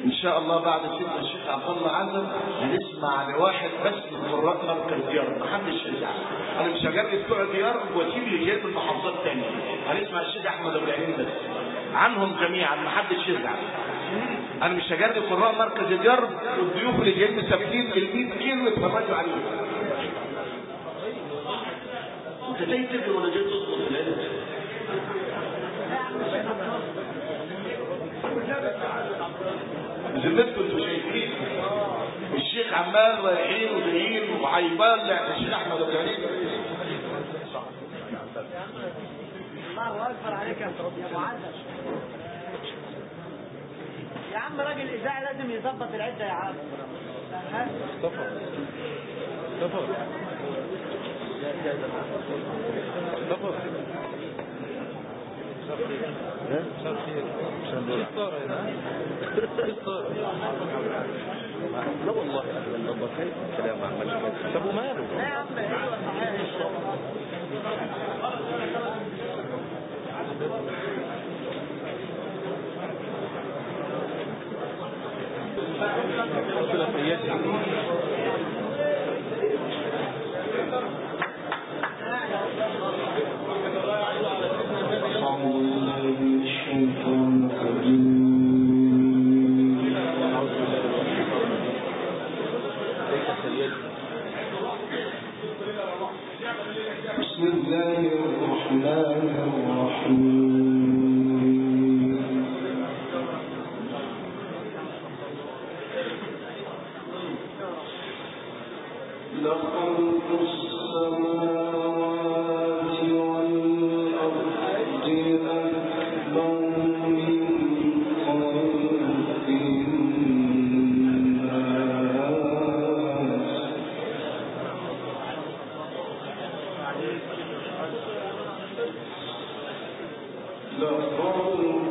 ان شاء الله بعد سيدنا الشيخ عبد الله عزم هنسمع لواحد بس من قراء مركز ديار، محدش يزعل. انا مش هجرب بتوع ديار واسيب اللي جاي من المحافظات الثانيه. هنسمع الشيخ احمد ابو العين بس عنهم جميعا، محدش يزعل. انا مش هجرب قراء مركز ديار والضيوف اللي جايين ثابتين ال100 كيلو يتفرجوا عليهم. انت جاي تجري ولا جاي تظبط العلم؟ زمتكم انتوا شايفين الشيخ عمال رايحين وجايين وعيبان الشيخ احمد ابو العين. الله اكبر عليك يا ابو عزم. يا عم راجل اذاعي لازم يظبط العده يا عم. مصطفى لا والله كلام عمال طب وماله؟ لا يا عم ايوه صحيح. بسم الله الرحمن الرحيم. لخلق السماوات والأرض أكبر من خلق الناس. لخلق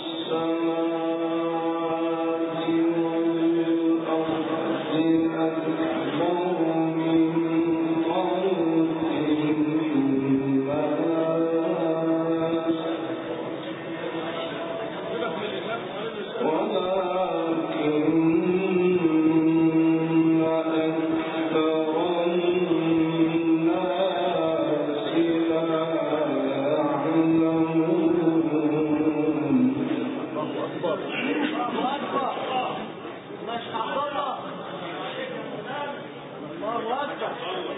السماوات والأرض أكبر من خلق الناس ولكن أكثر الناس لا يعلمون. الله اكبر. مش حاضرها. الله اكبر.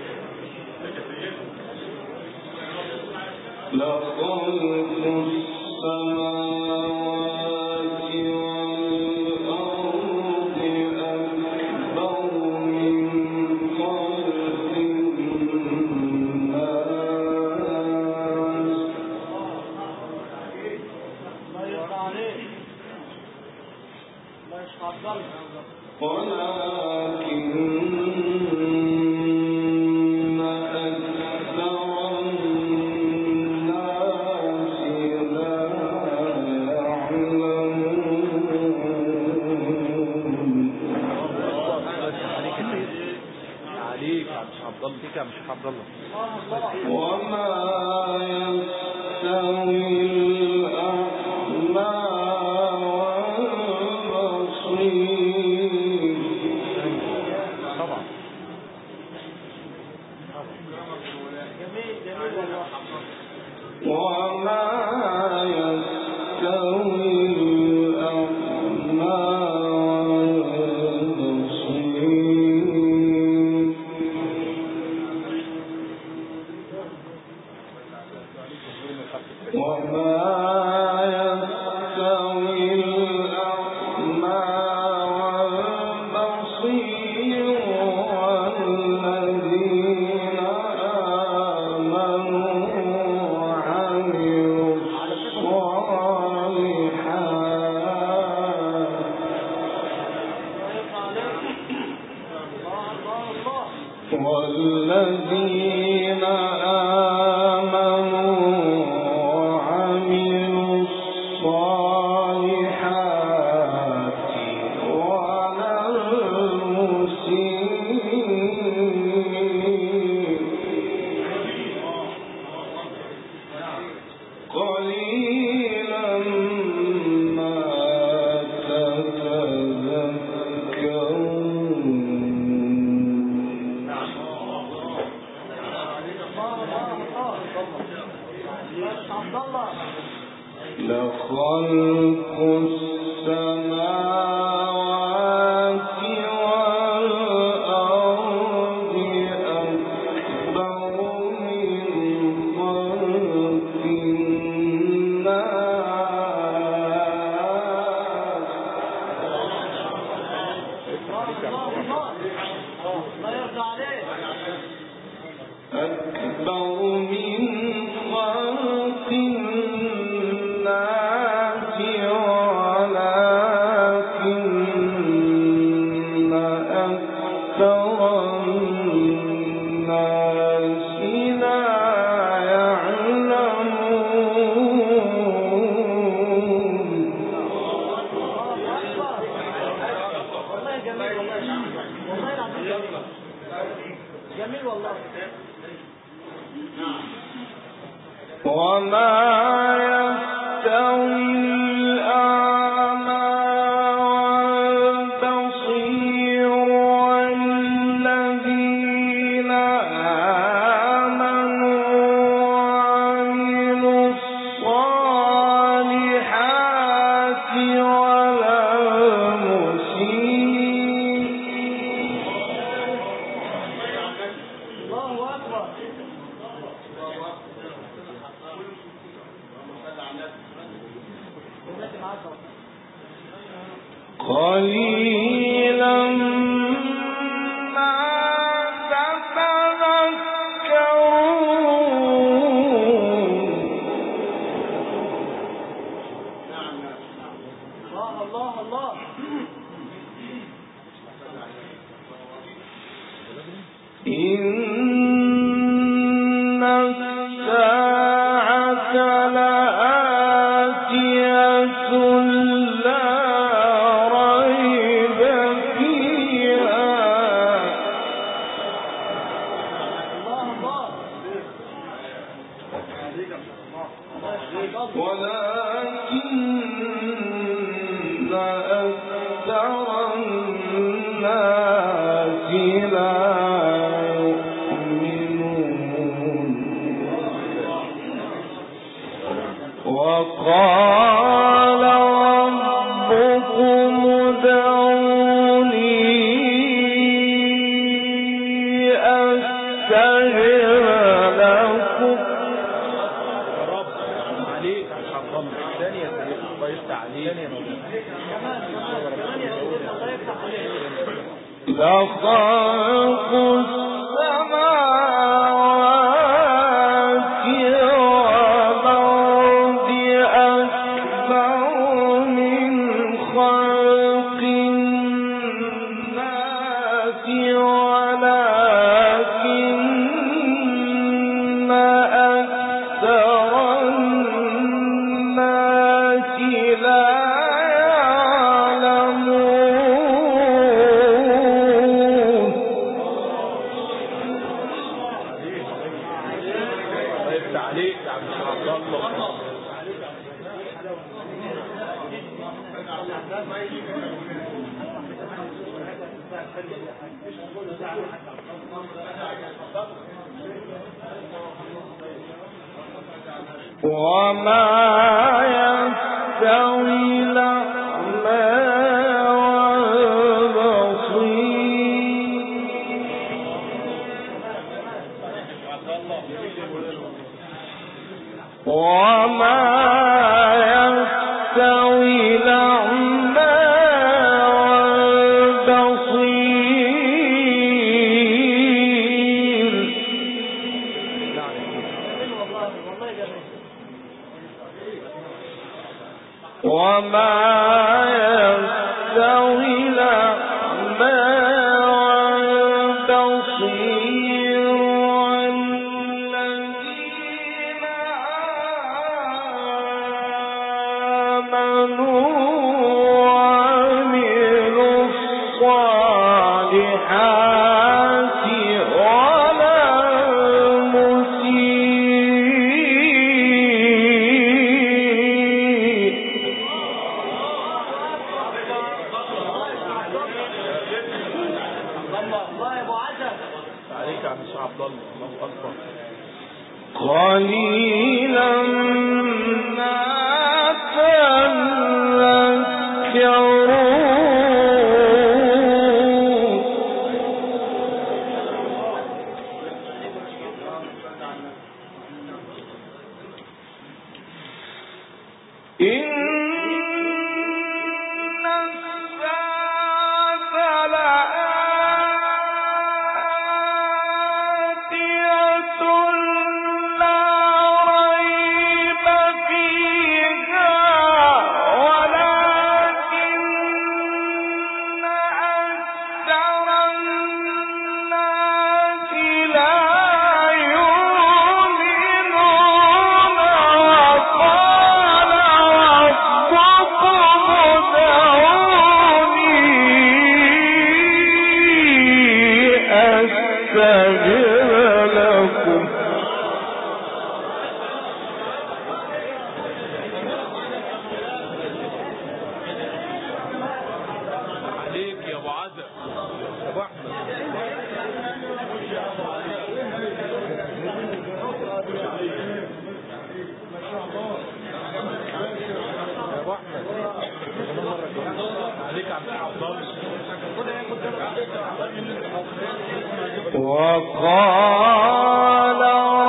لخلق السماوات والأرض أكبر من خلق الناس الله يرضى عليك. الله يشفعك. ولكن أكثر الناس لا يعلمون. عليك يا مش عبد الله، فيك يا مش عبد الله. وما يستوي الأعمى والبصير. طبعا جميل جميل والله. وما يستوي الأعمى والبصير. وما يستوي الأعمى والبصير والذين آمنوا وعملوا الصالحات والذين آمنوا وعملوا الصالحات ولا المسيء قليلا ما تتذكرون. الله يرضى عليك. أكبر من خلق الناس ولكن أكثر الناس لا يعلمون. والله جميل والله العظيم جميل والله. وما يستوي الأعمى والبصير والذين آمنوا وعملوا الصالحات ولا المسيء. الله أكبر. قليلا ما تتذكرون. الله الله. إن الساعة لآتية لا ريب فيها ولكن أكثر الناس لا يؤمنون. وقال ربكم ادعوني أستجب لكم. عليك يا شيخ عبد الله. ثانية يا سيدنا الله يفتح عليك. كمان يا سيدنا الله يفتح عليك. لخلق السماوات والأرض أكبر من خلق الناس ولكن أكثر الناس لا يعلمون. الله يفتح عليك يا عم الشيخ عبد الله. وما يستوي الأعمى والبصير. وما يستوي الأعمى والبصير. والله جميل. وما يستوي الأعمى والبصير والذين آمنوا وعملوا الصالحات ولا المسيء. الله يا ابو عزب. عليك يا عم الشيخ عبد الله. الله أكبر. قليلا ما تذكرون. إن الساعة وقال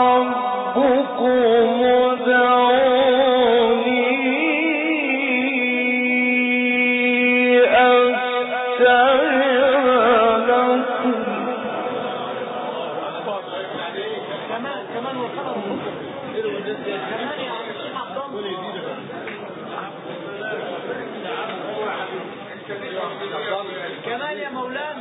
ربكم ادعوني أستجب لكم. كمان وصلوا كمان يا شيخ عبد الله كمان يا مولانا.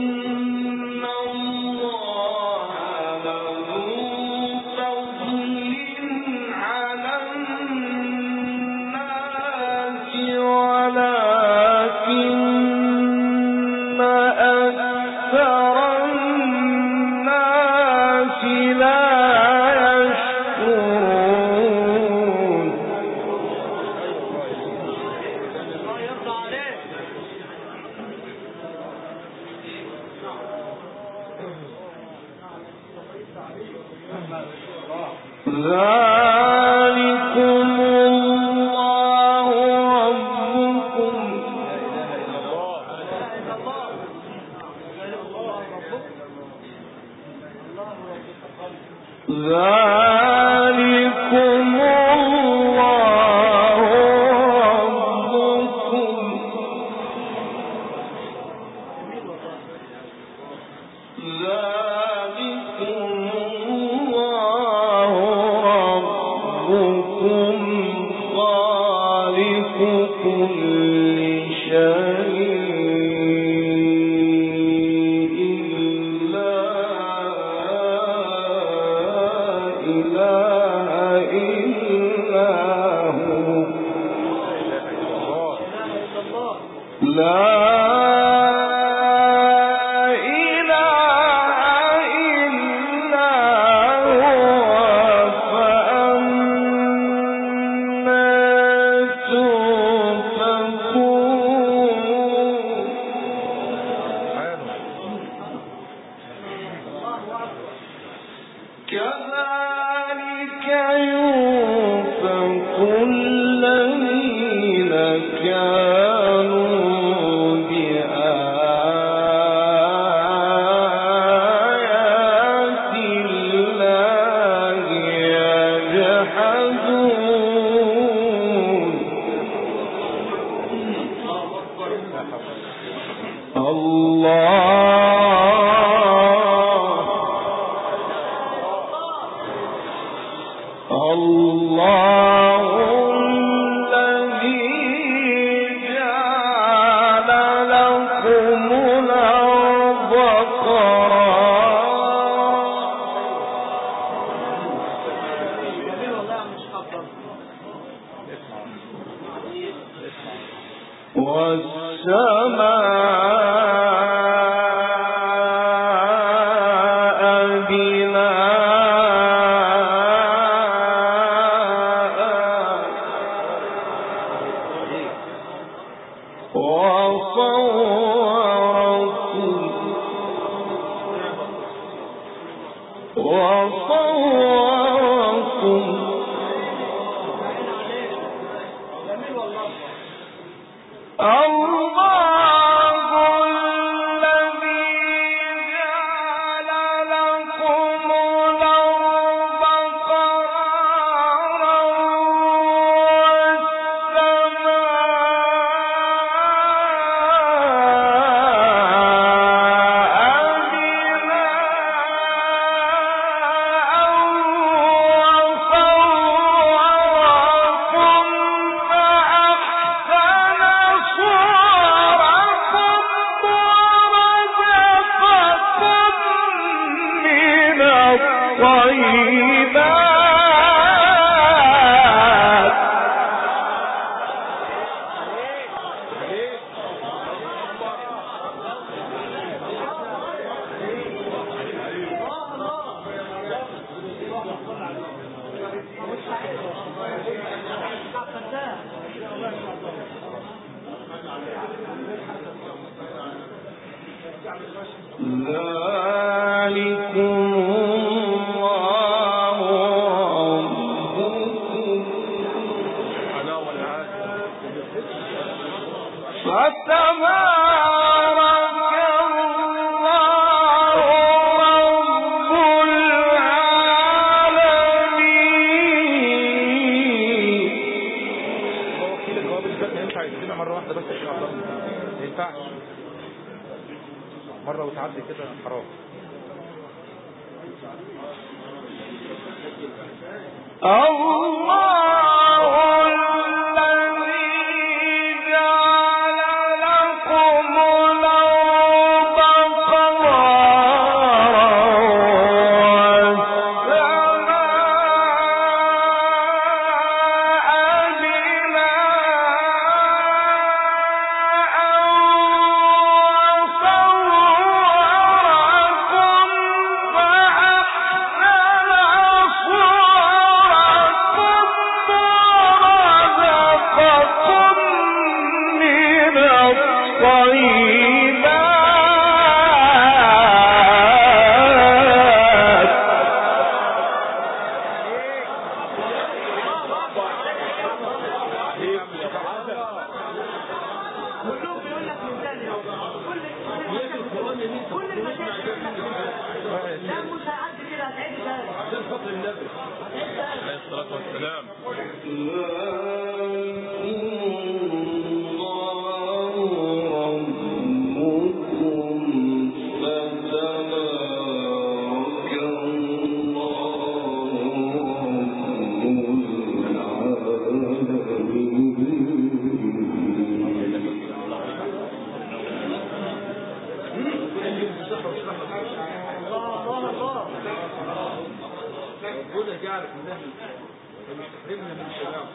إن الله له فضل كلهم بيقول لك من ثاني كل المشاكل لا مش هيعدي كده هتعيد ثاني عشان خاطر النبي عليه الصلاة والسلام. ربنا جعلك من اهل ويستخدمنا من الشباب.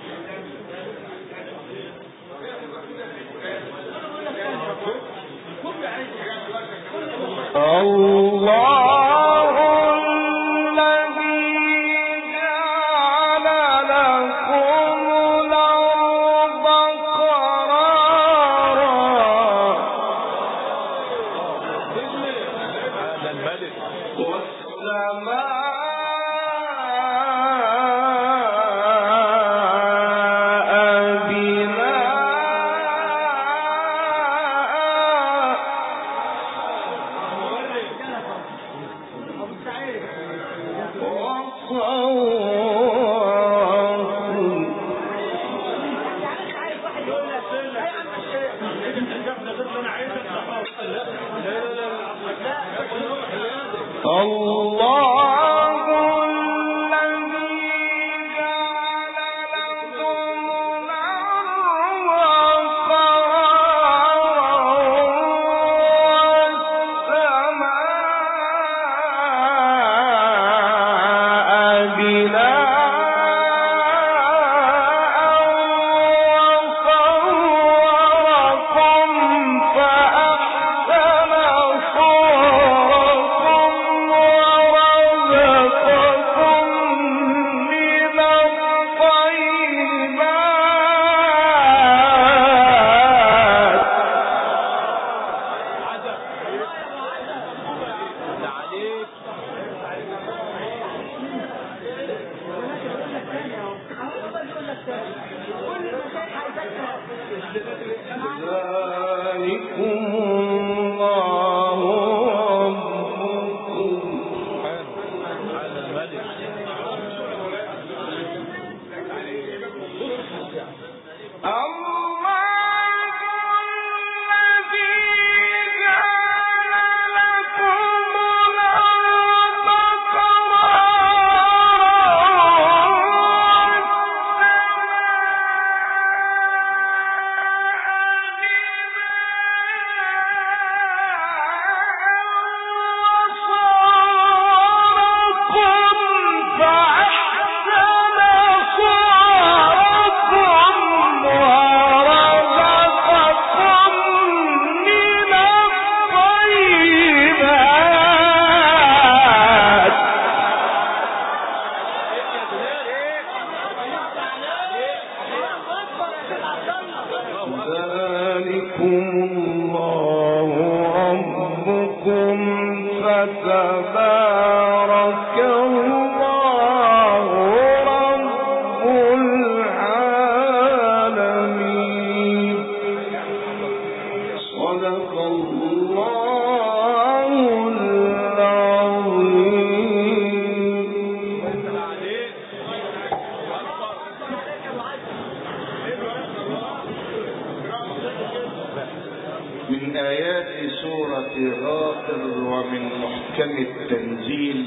من آيات سورة غافر ومن محكم التنزيل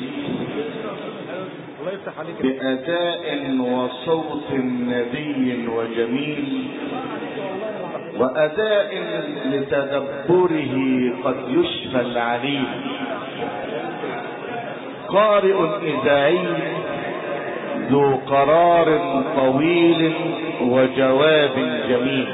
بأداء وصوت نبي وجميل وأداء لتدبره قد يشفى العليل، قارئ إذاعي ذو قرار طويل وجواب جميل،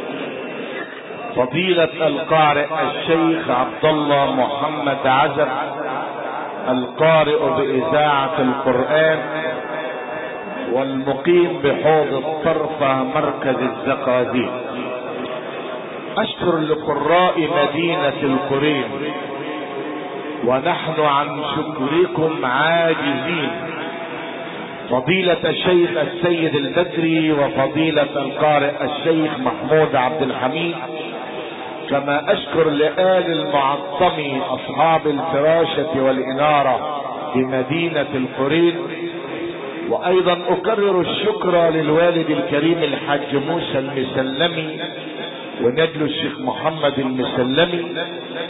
فضيلة القارئ الشيخ عبد الله محمد عزب القارئ بإذاعة القرآن والمقيم بحوض الطرفة مركز الزقازيق. أشكر لقراء مدينة القرين ونحن عن شكركم عاجزين، فضيلة الشيخ السيد البدري وفضيلة القارئ الشيخ محمود عبد الحميد، كما اشكر لآل المعطم اصحاب الفراشة والانارة بمدينة القرين. وايضا اكرر الشكر للوالد الكريم الحاج موسى المسلمي ونجل الشيخ محمد المسلمي